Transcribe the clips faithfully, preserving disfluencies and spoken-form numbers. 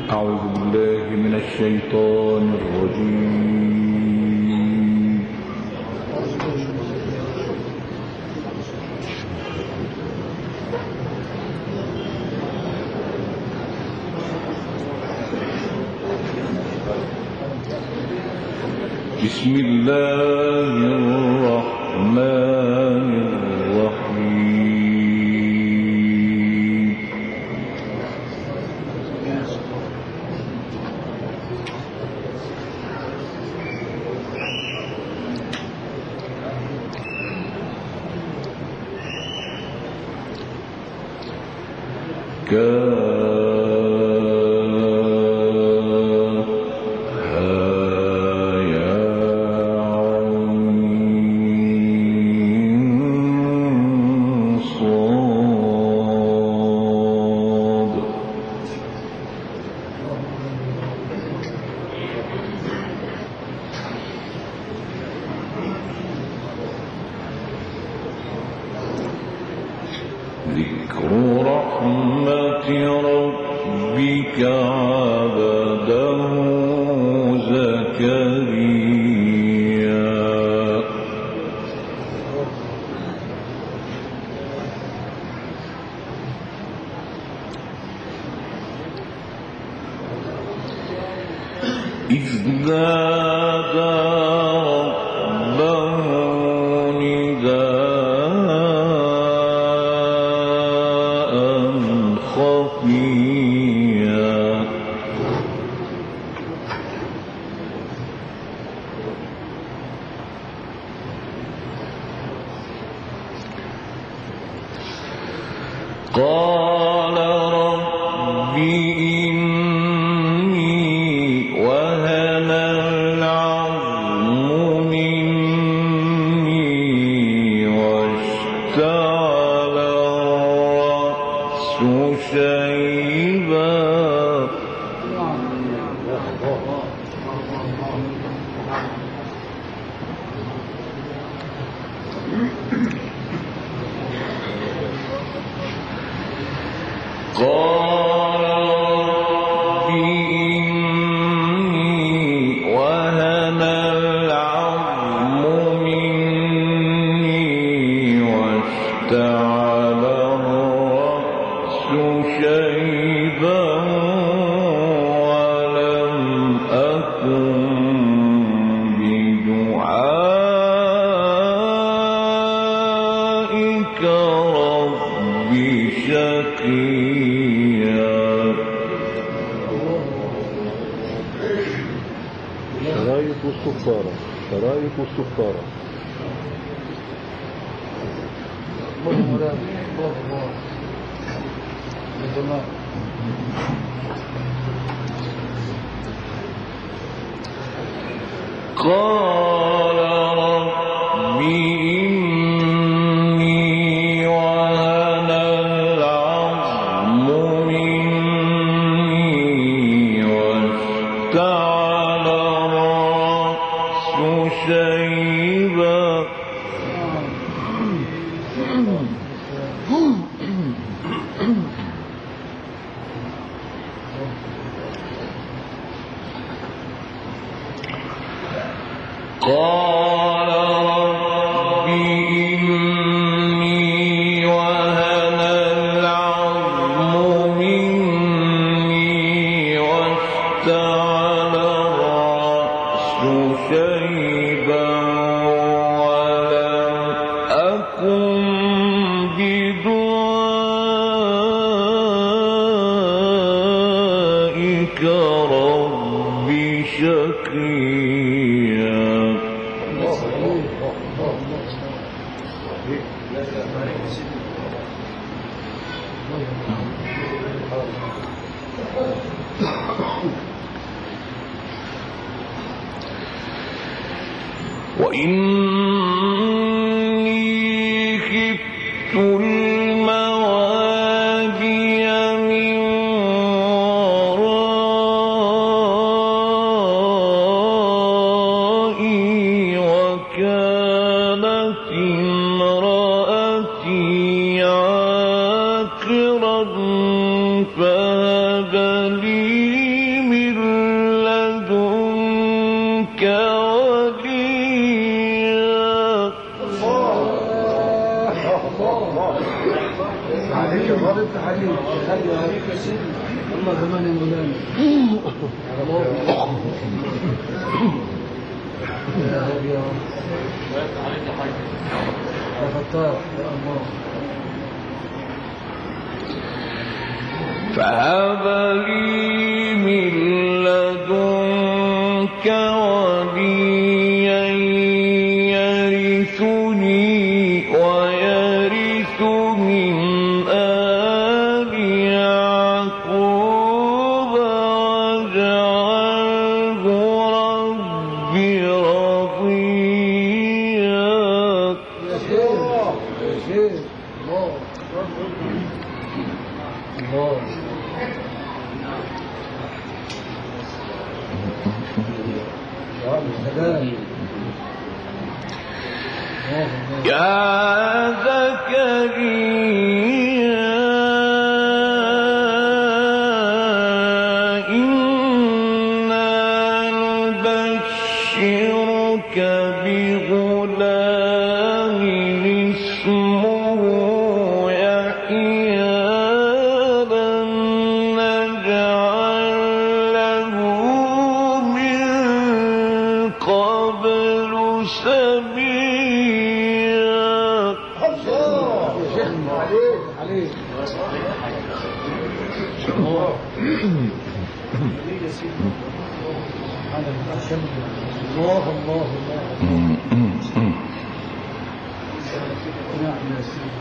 أعوذ بالله من الشيطان الرجيم. بسم الله الرحمن الرحيم. ذكر رحمة ربك عبده زكريا. إذ نادى ربه نداء خفيا. قال رب إني وهن العظم مني واشتعل الرأس شيبا. قال رب إني وهن العظم مني واشتعل الرأس شيبا ولم أكن بدعائك رب شقيا. شرايط الصفارة شرايط الصفارة. قال رب إني وهن العظم مني واشتعل الرأس شيبا قال رب إني وهن العظم مني واشتعل الرأس شيبا ولم أكن بدعائك رب شقيا. وإني خفت الموالي من ورائي وكانت امرأتي عاقرا فهب لي الله زمان يا مولانا. يا هادي يا رب. يا فتاح يا الله. فهب لي من لدنك وليا يرثني ويرث من آل يعقوب واجعله رب رضيا. يا شيخ يا شيخ الله الله. يا زكريا إنا نبشرك بغلام اسمه يحيى لم نجعل له من قبل سميا. عليك عليك الله. الله الله نعم يا سيدي.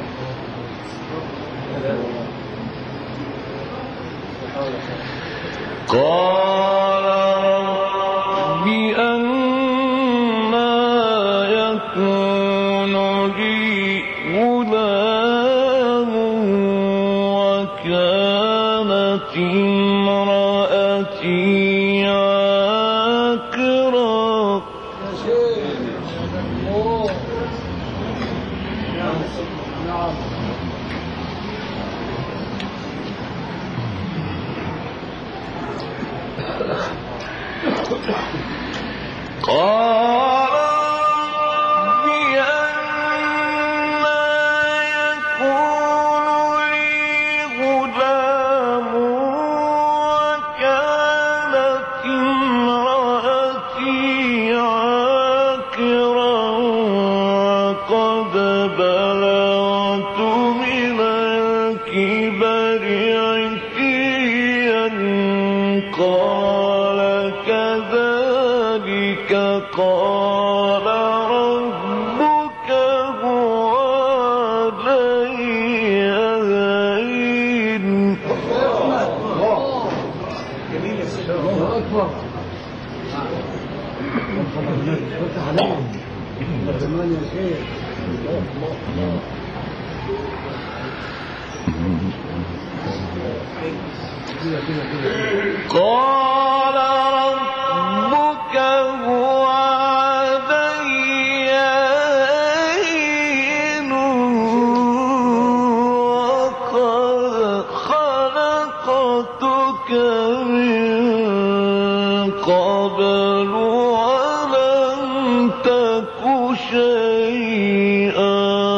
قال رب أنى يكون لي غلام وكانت امرأتي عاقرا. يا شيخ الله. نعم نعم. قال رب أنى يكون لي غلام وكانت امرأتي عاقرا وقد بلغت من الكبر عتيا. قال كذلك قال ربك هو علي هين. جميل يا سيدي. الله أكبر. فتح عليهم زمان يا شيخ. قال ربك هو علي هين وقد خلقتك من قبل ولم تك شيئا.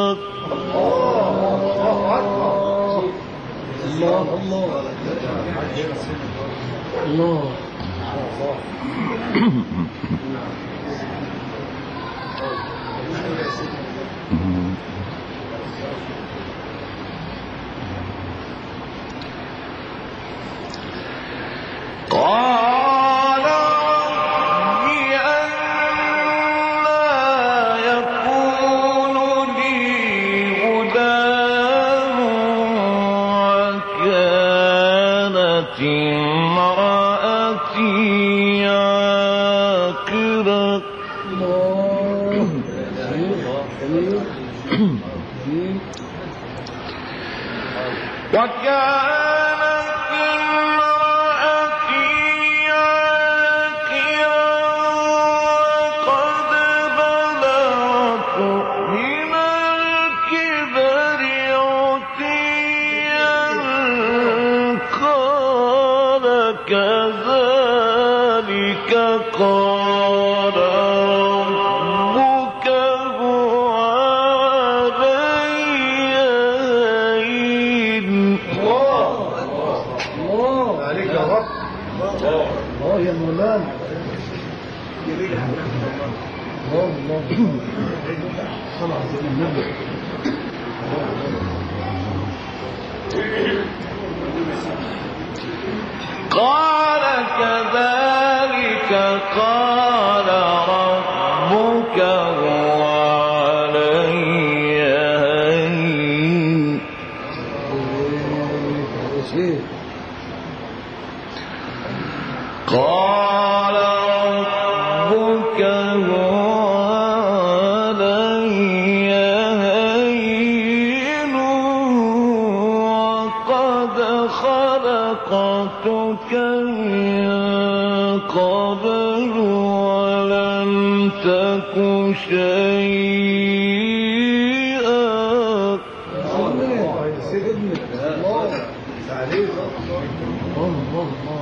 الله الله الله. قال رب أنى يكون لي غلام وكانت امرأتي عاقرا. الله. جميل جميل. وكانت امرأتي عاقرا وقد بلغت من الكبر عتيا. قال كذلك قال ربك هو علي هين. الله الله عليك يا رب. الله يا مولانا الله الله صلى على سيدنا النبي قال كذلك قال ربك هو علي هين قال ربك هو علي هين وقد خلقتك من قبل ولم تك شيئا الله سيدنا الله عليك. الله الله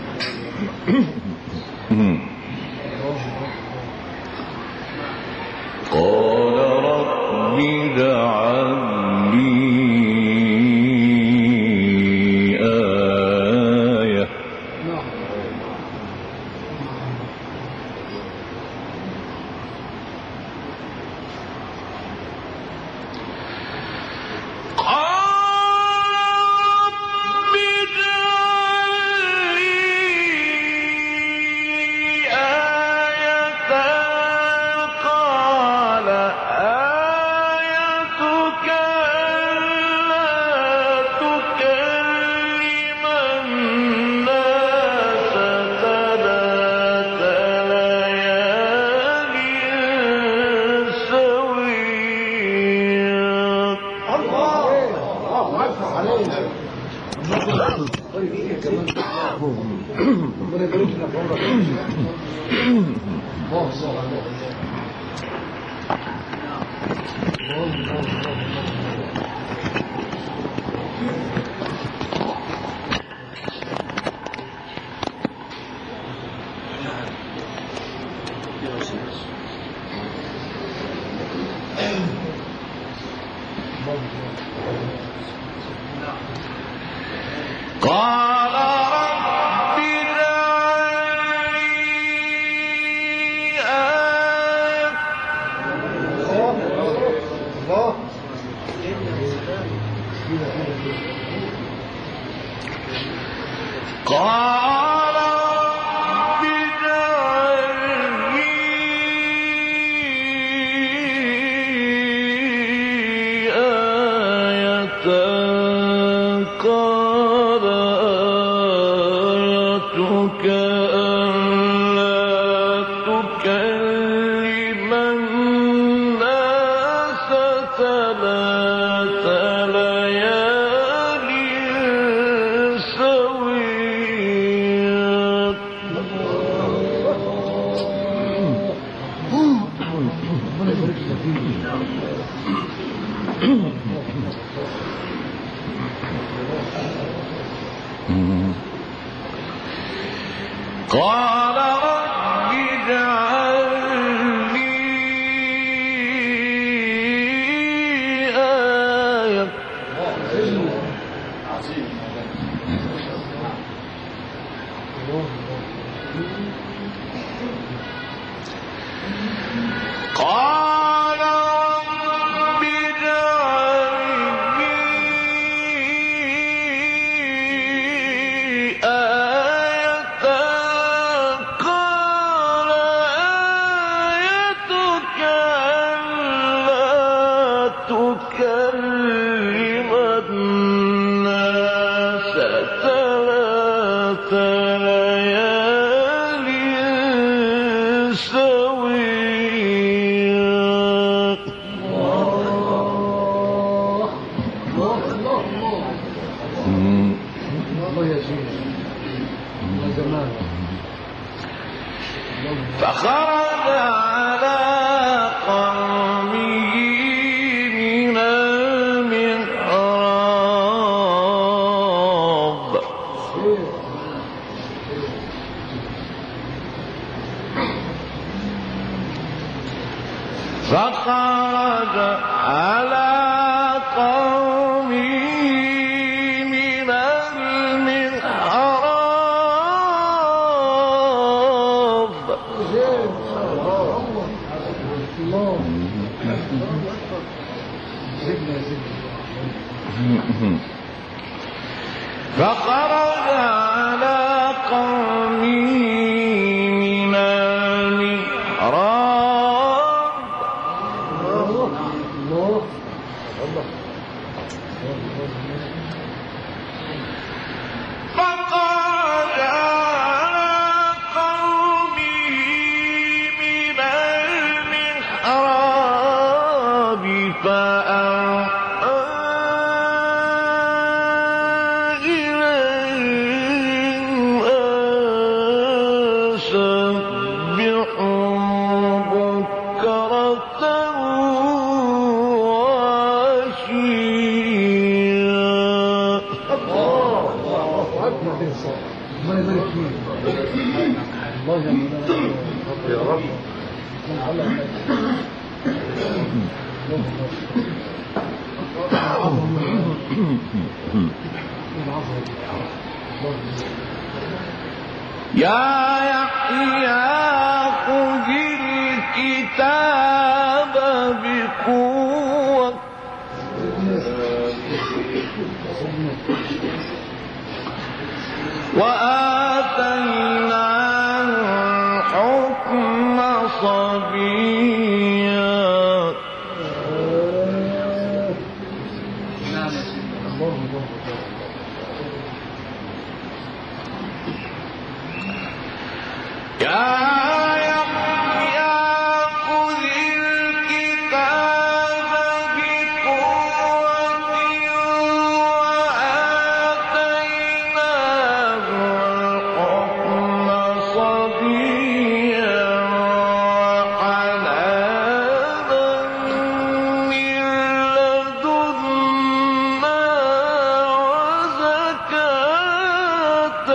قال رب اجعل لي آية نعم ربنا يبارك لنا في عمرك الله الله قال رب اجعل لي آية الله. قال رب اجعل لي آية قال آيتك ألا تكلم الناس ثلاث ليال سويا ربنا يبارك لنا فيك قال رب اجعل لي آية قال رب اجعل لي آية قال آيتك ألا تكلم الناس ثلاث ليال سويا الله الله الله الله يا سيدي يا زمان فخرج على قومه من المحراب فخرج على قومه من المحراب فخرج على قومه من المحراب فخرج على قومه من المحراب فأوحى إليهم أن سبحوا بكرة وعشيا. الله يبارك فيك. الله يا رب. يا يحيى خذ الكتاب بقوة وآتيناه الحكم صبيا. يا يحيى خذ الكتاب بقوة وآتيناه الحكم صبيا وحنانا من لدنا وزكاة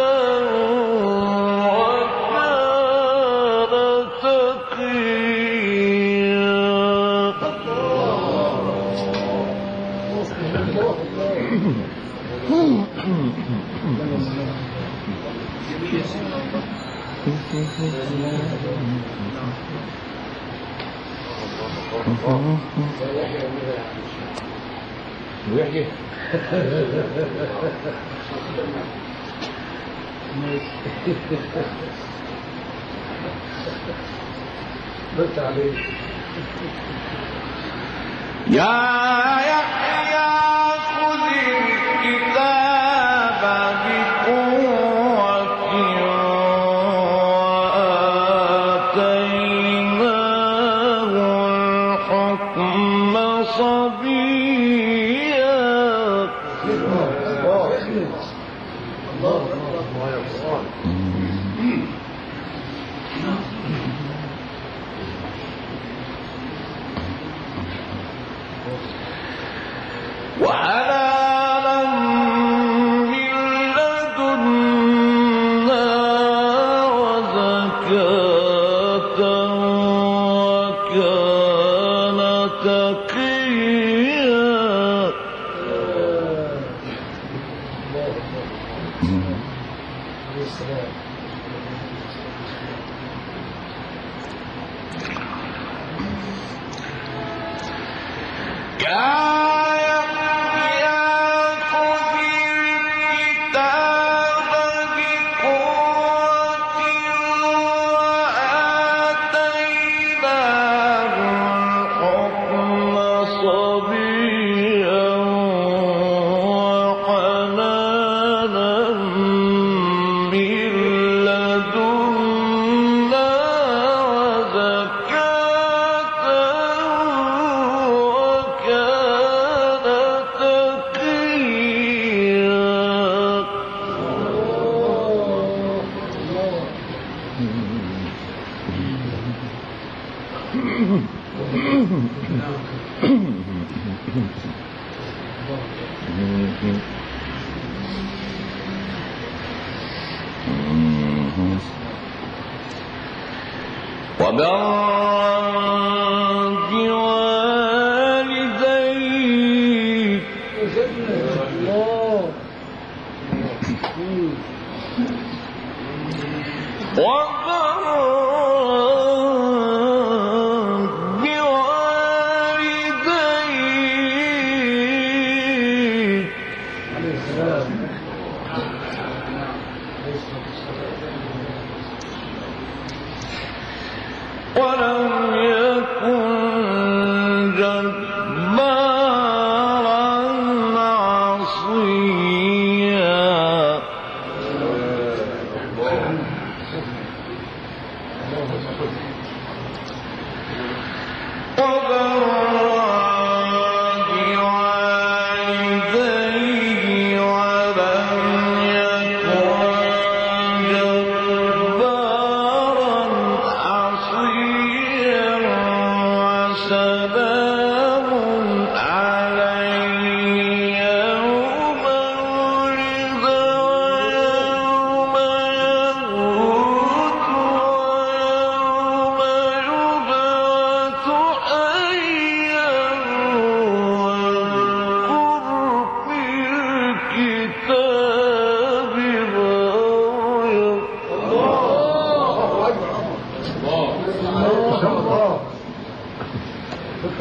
ويحكي بس عليك. يا يحيى خذ الكتاب بقوة وآتيناه الحكم صبيا. وحنانا من لدنا وزكاة وكان تقيا. وبرا بوالديه وبرا بوالديه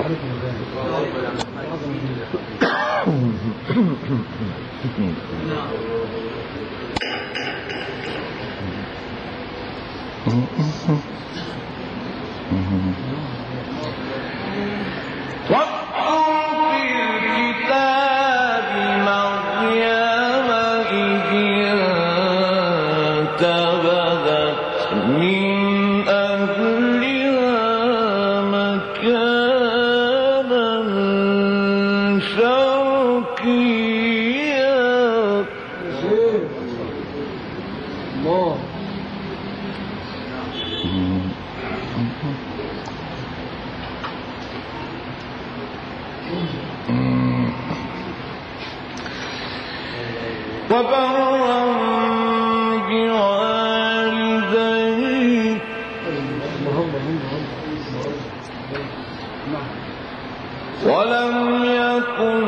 ولم يكن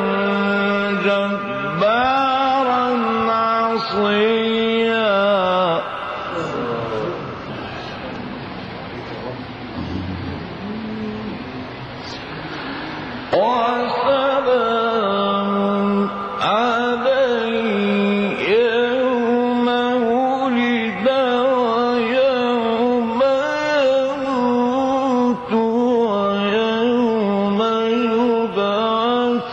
جبارا عصيا وسلام عليه يوم ولد ويوم يموت ويوم يبعث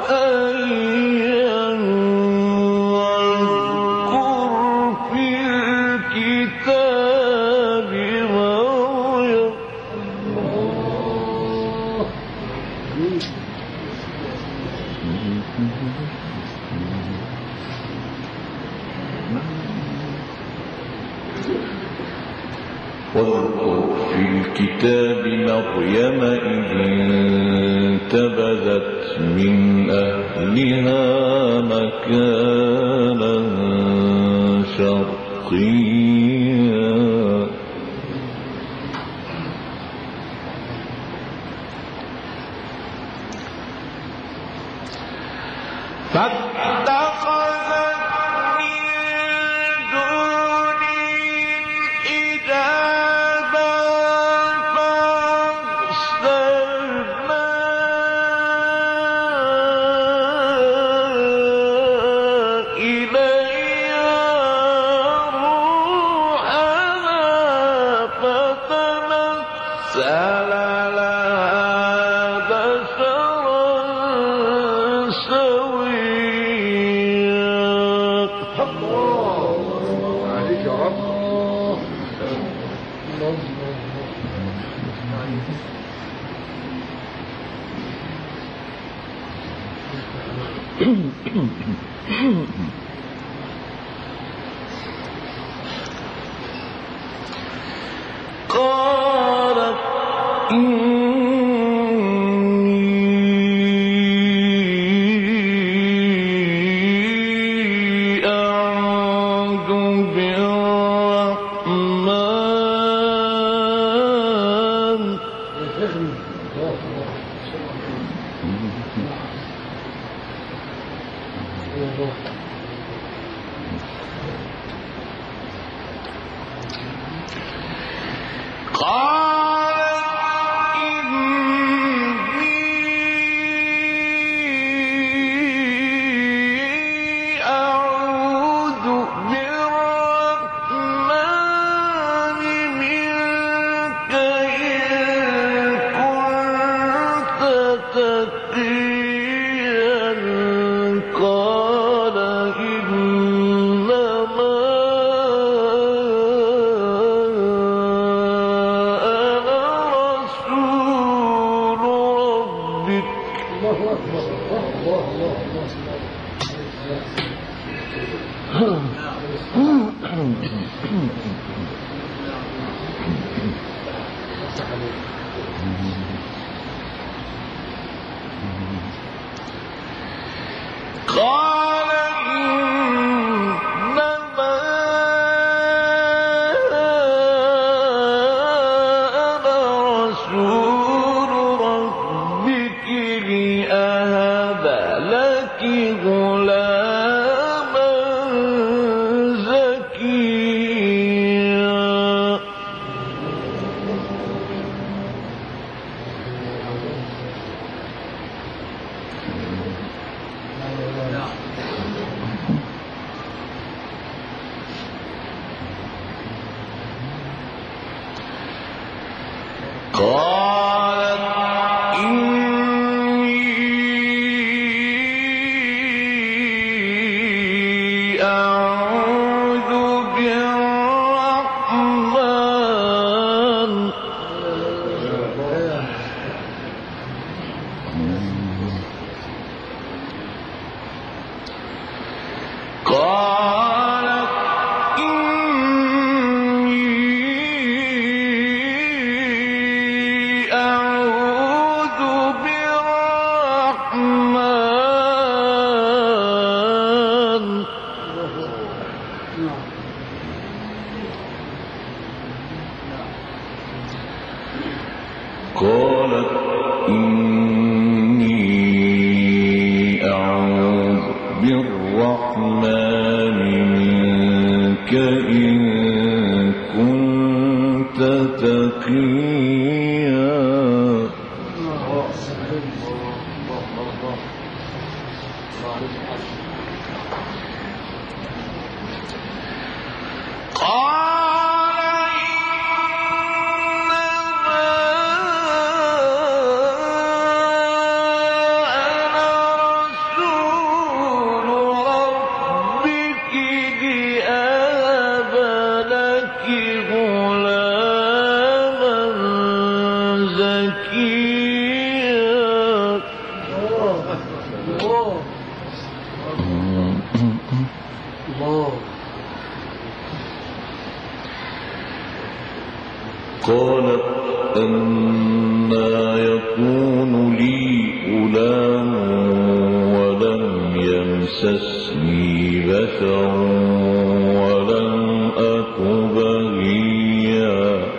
حيا واذكر في الكتاب مريم واذكر في الكتاب مريم إذ انتبذت من أهلها مكانا شرقيا فاتخذت من دونهم حجابا فأرسلنا إليها روحنا فتمثل لها بشرا سويا عليك يا رب. قالت إني أعوذ بالرحمن قالت إني أعوذ بالرحمن منك إن كنت تقيا قال إنما قال إنما أنا رسول ربك لأهب لك غلاما زكيا قالت إني أعوذ بالرحمن قالت إني أعوذ بالرحمن قالت إني أعوذ بالرحمن منك إن كنت تقيا قال قالت أنى يكون لي غلام ولم يمسسني بشر ولم أك بغيا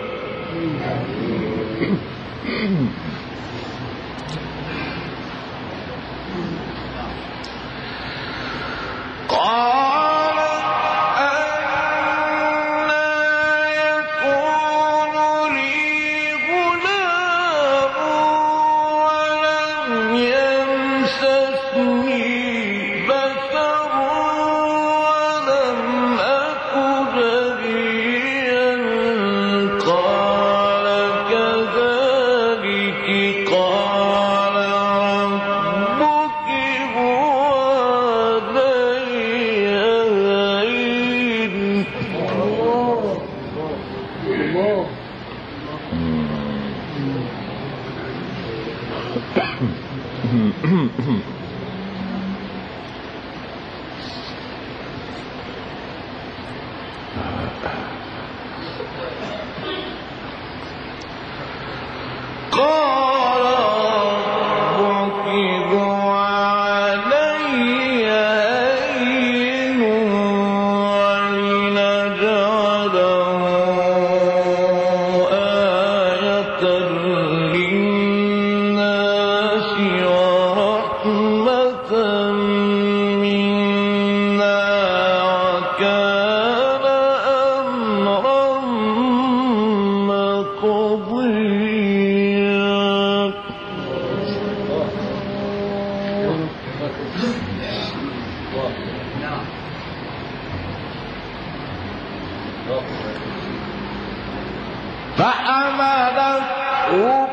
فحملته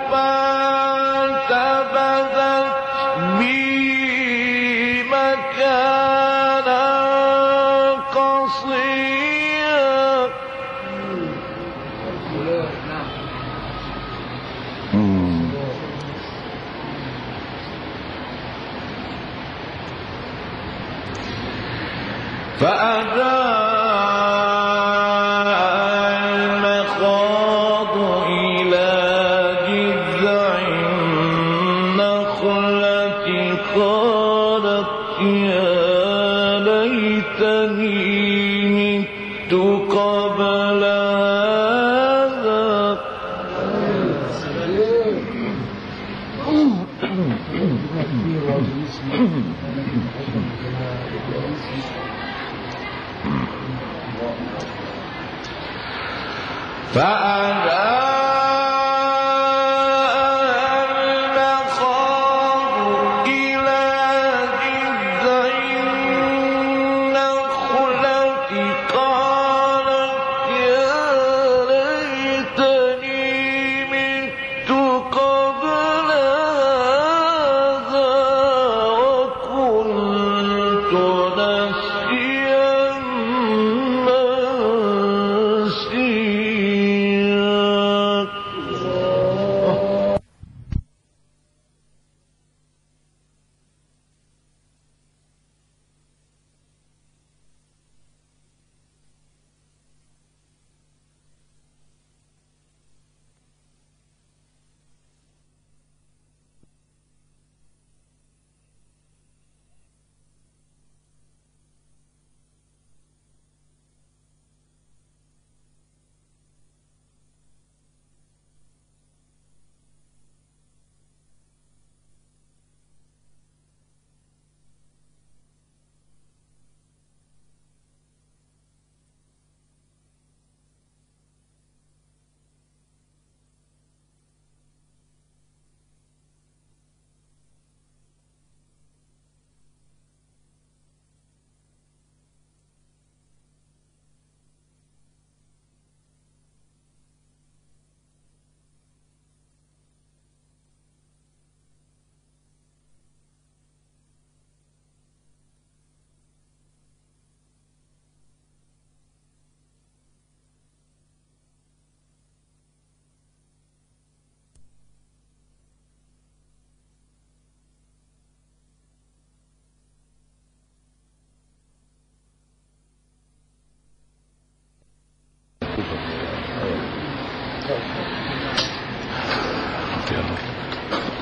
فانتبذت به مكانا قصيا فأجاء المخاض إلى جذع النخلة قالت يا ليتني مت قبل هذا فأجاء المخاض إلى جذع النخلة قالت يا ليتني مت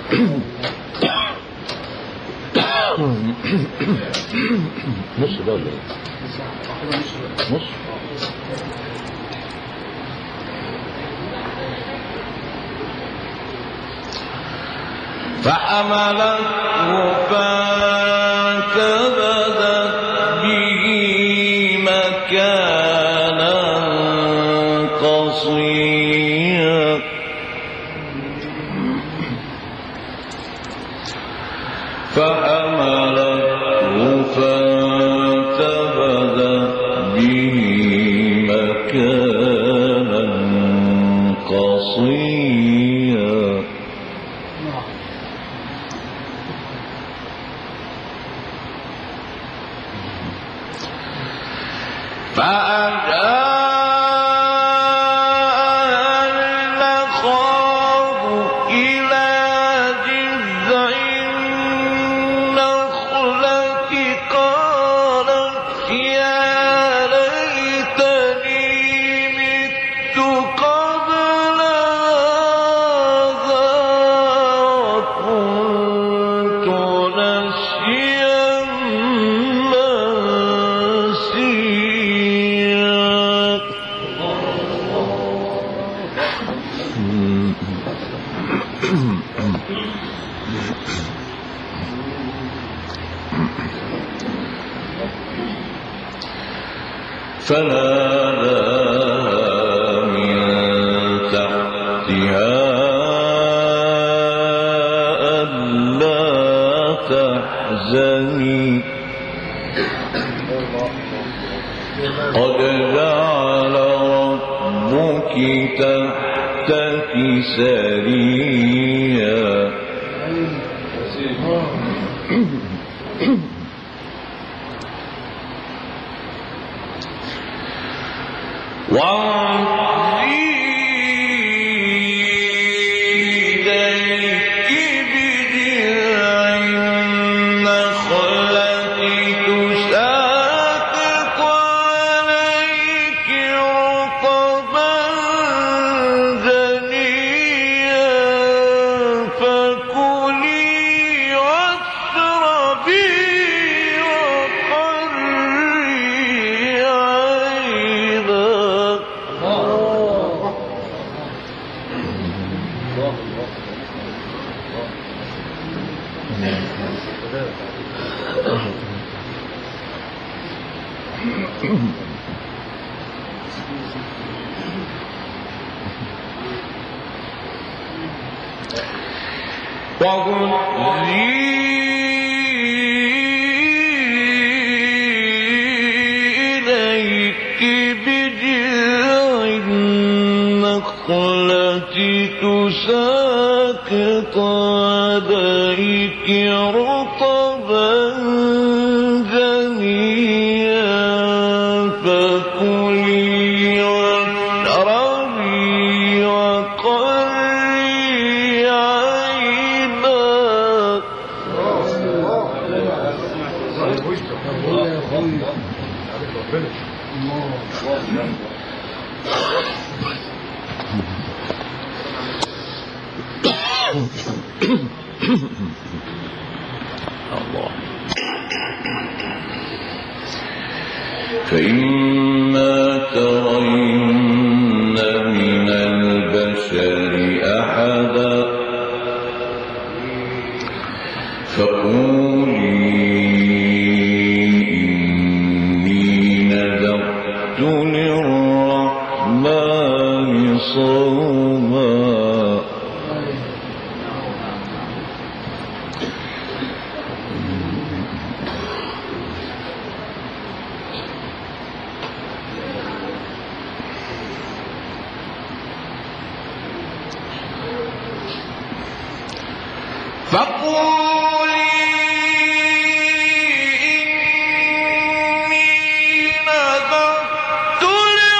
نص ده ولا ايه؟ نص. فحملته فانتبذت به مكانا قصيا فحملته فانتبذت به مكانا قصيا فأجاء المخاض إلى جذع النخلة قالت يا ليتني مت قبل هذا وكنت نسيا فناداها من تحتها ألا تحزني قد جعل ربك تحتك سريا وانظري إليك بجذع النخلة تساقط عليك رطبا جنيا فكلي واشربي وقري عينا. وهزي إليك بجذع النخلة تساقط عليك رطبا جنيا فكلي واشربي وقري عينا. الله. فإما ترين من البشر أحدا فقولي إني نذرت للرحمن صوما. فقولي إني نذرت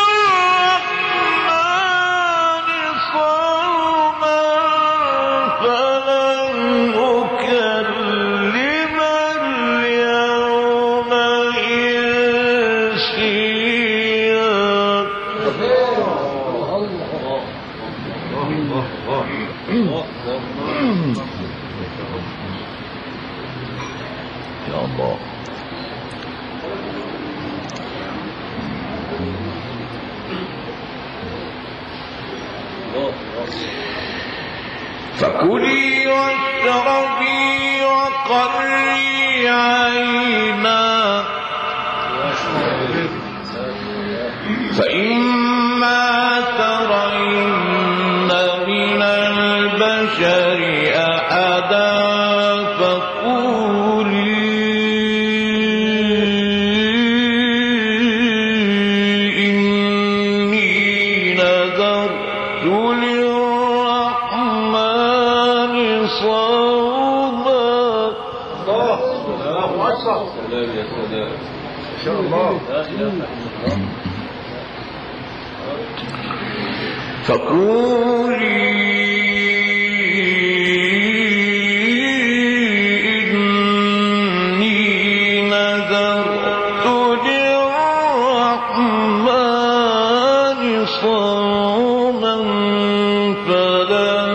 للرحمن صوما فلن أكلم اليوم إنسيا. الله. فكلي واشربي وقري عينا فإما ترين من البشر أحدا فقولي إني نذرت للرحمن صوما. الله الله أكبر. سلام يا سلام. ما شاء الله. فقولي إني نذرت للرحمن صوما فلن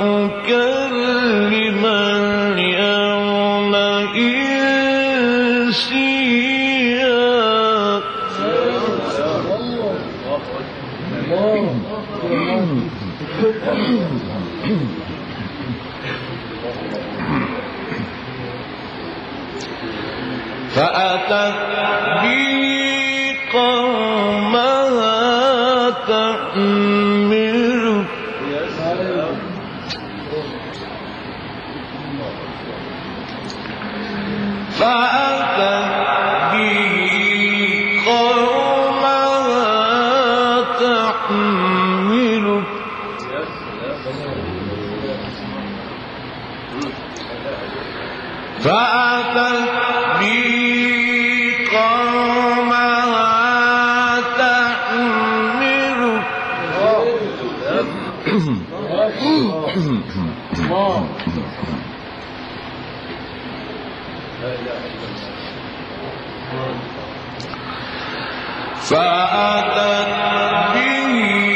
أكلم اليوم إنسيا. فأتت به قومها تحمله فأتت به قومها تحمله فأتت به قومها تحمله فأتت به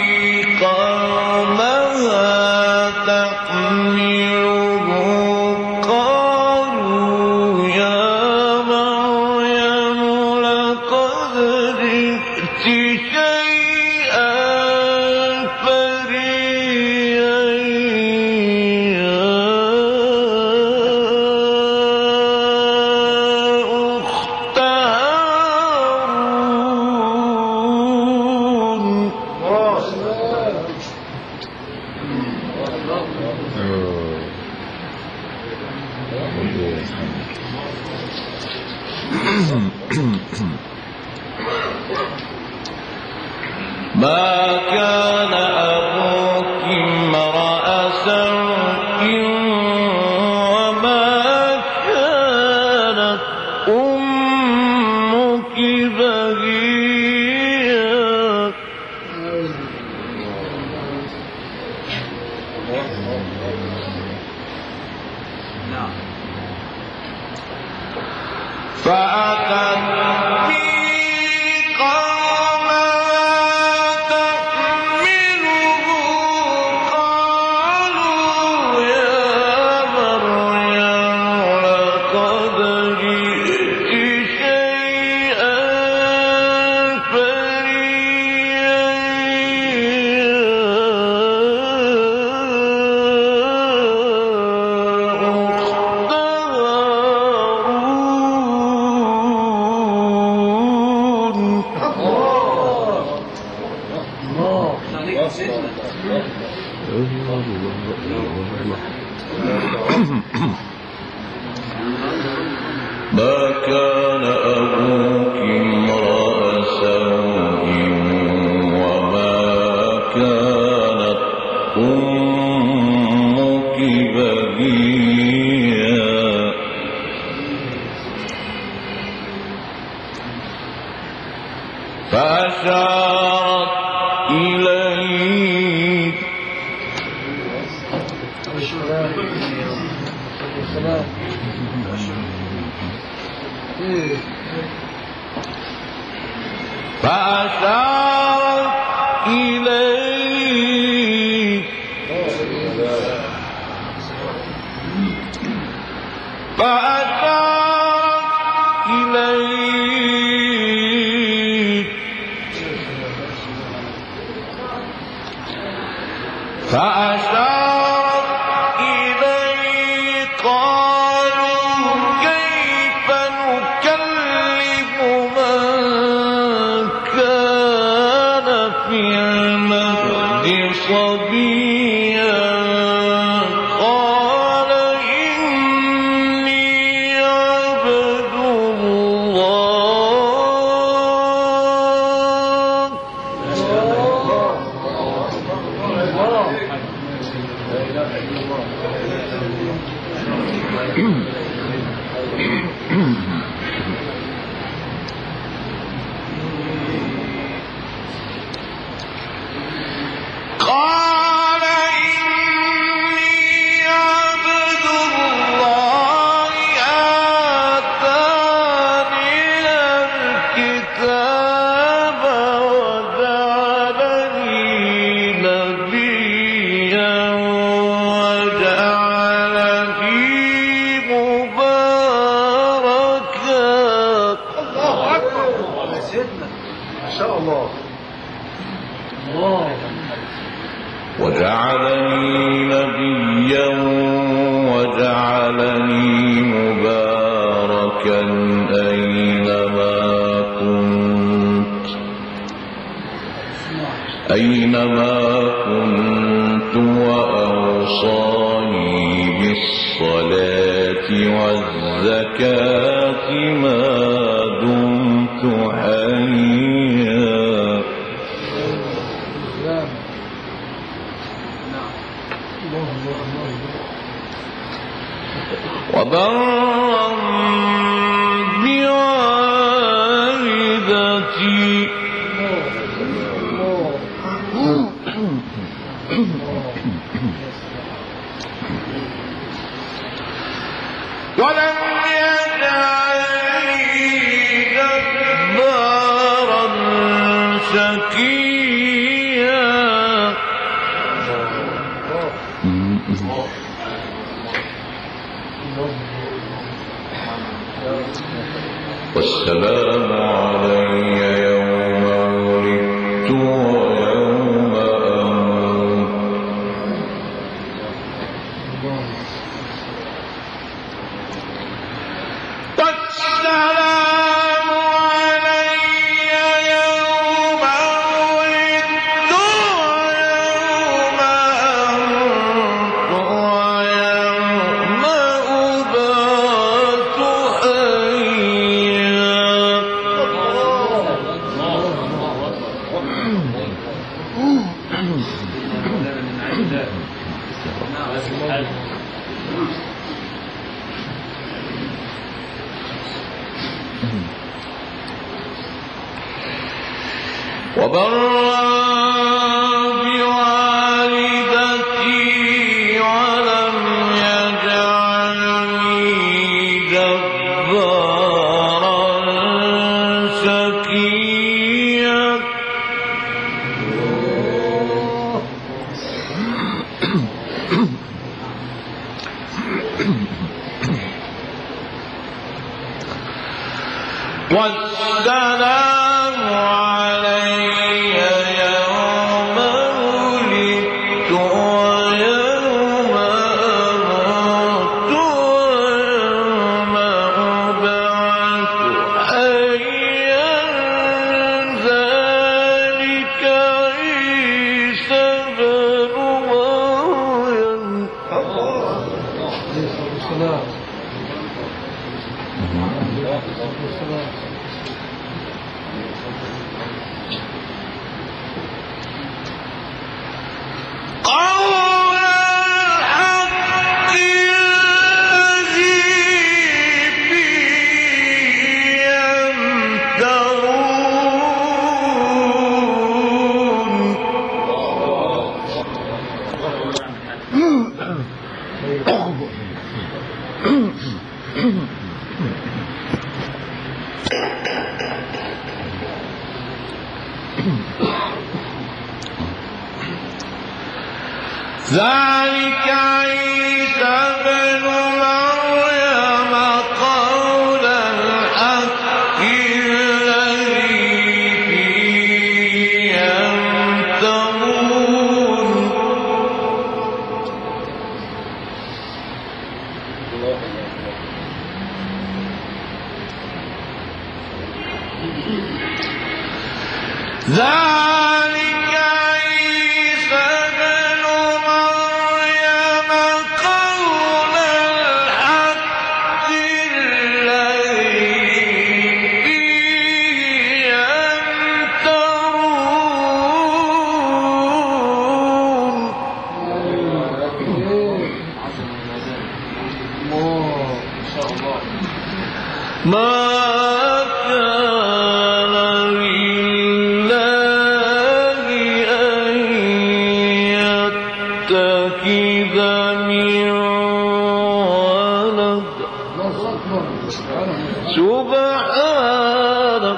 قومها تحمله قالوا يا مريم لقد جئت شيئا فريا يا أخت هارون. ما كان أبوك امرأ سوء وما كانت أمك بغيا. فأتت به ما كان أبوك امرأ سوء وما كانت أمك بغيا. فأشارت إليه فأشارت إليه فأشارت فأشارت إليه قالوا كيف نكلم من كان في المهد صبيا قال إني عبد الله قال إني عبد الله آتاني الكتاب وجعلني نبيا وجعلني مباركا. الله أكبر يا سيدنا ما شاء الله. الله وجعلني نبيا وجعلني مباركا أينما كنت أينما كنت وأوصاني بالصلاة والزكاة ما دمت حيا. وبرا بوالدتي ولم يجعلني جبارا شقيا. والسلام علي يوم ولدت ويوم أموت. والسلام علي يوم ولدت ويوم أموت ويوم أبعث حيا. وبرا بوالدتي ولم يجعلني جبارا شقيا. والسلام علي يوم ولدت ويوم أموت ويوم أبعث حيا. ذلك عيسى بن مريم. قول الحق الذي فيه يمترون. ذلك عيسى بن مريم قول الحق الذي فيه يمترون. ذلك عيسى ابن مريم قول الحق الذي فيه يمترون ما سبحانك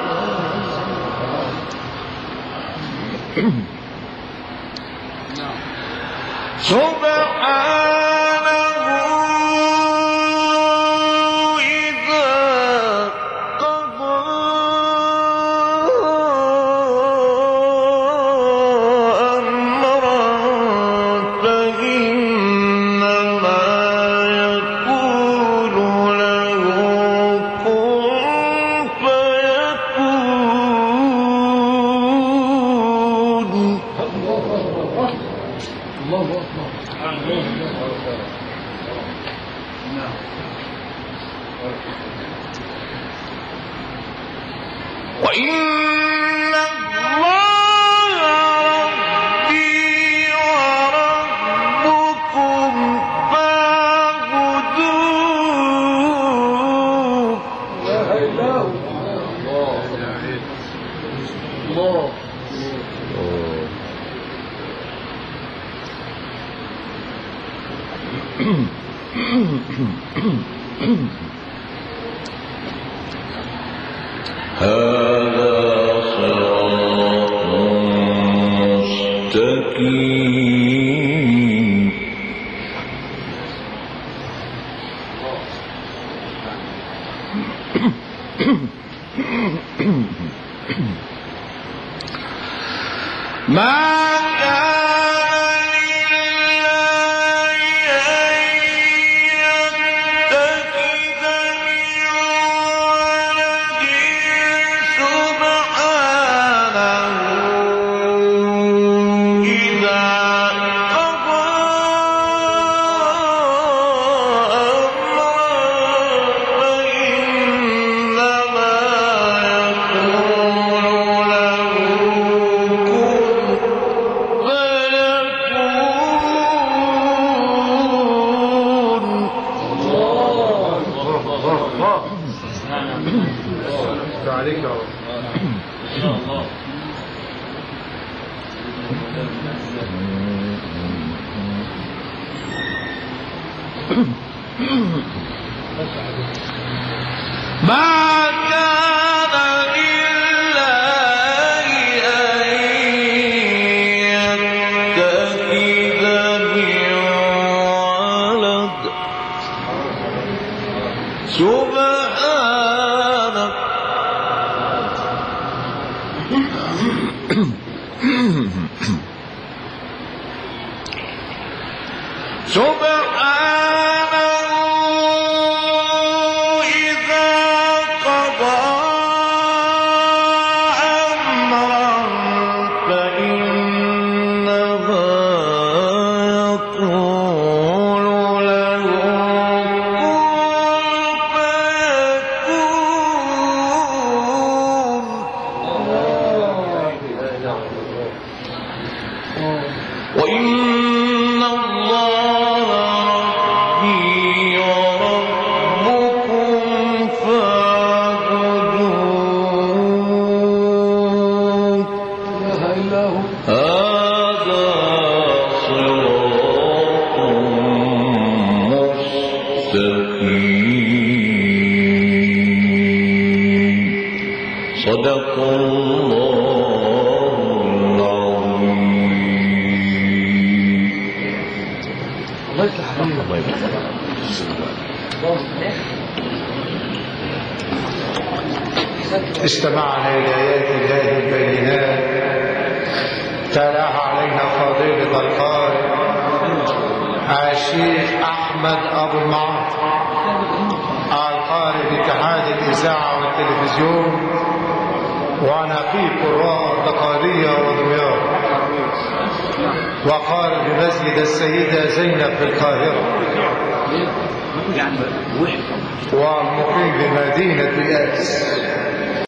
سبحانه إذا قضى أمرا فإنما يقول له كن فيكون. الله أكبر. وإن الله ربي وربكم فاعبدوه. لا إله إلا الله. هذا صراط مستقيم. ما عليك يا رب. ما كان لله أن يتخذ من ولد سبحانه سبحانه إذا قضى أمرا فإنما يقول له كن فيكون. وإن الله ربي وربكم فاعبدوه. لا إله إلا هو. هذا صراط مستقيم. صدق الله العظيم. الله يفتح عليك. الله يفتح عليك. استمعنا إلى آيات الله البينات تلاها علينا فضيلة القارئ الشيخ أحمد أبو المعاطي القارئ باتحاد الإذاعة والتلفزيون وعن أخيه قراء الدقالية ودمياط، وقال بمسجد السيدة زينب في القاهرة، والمقيم بمدينة ياس.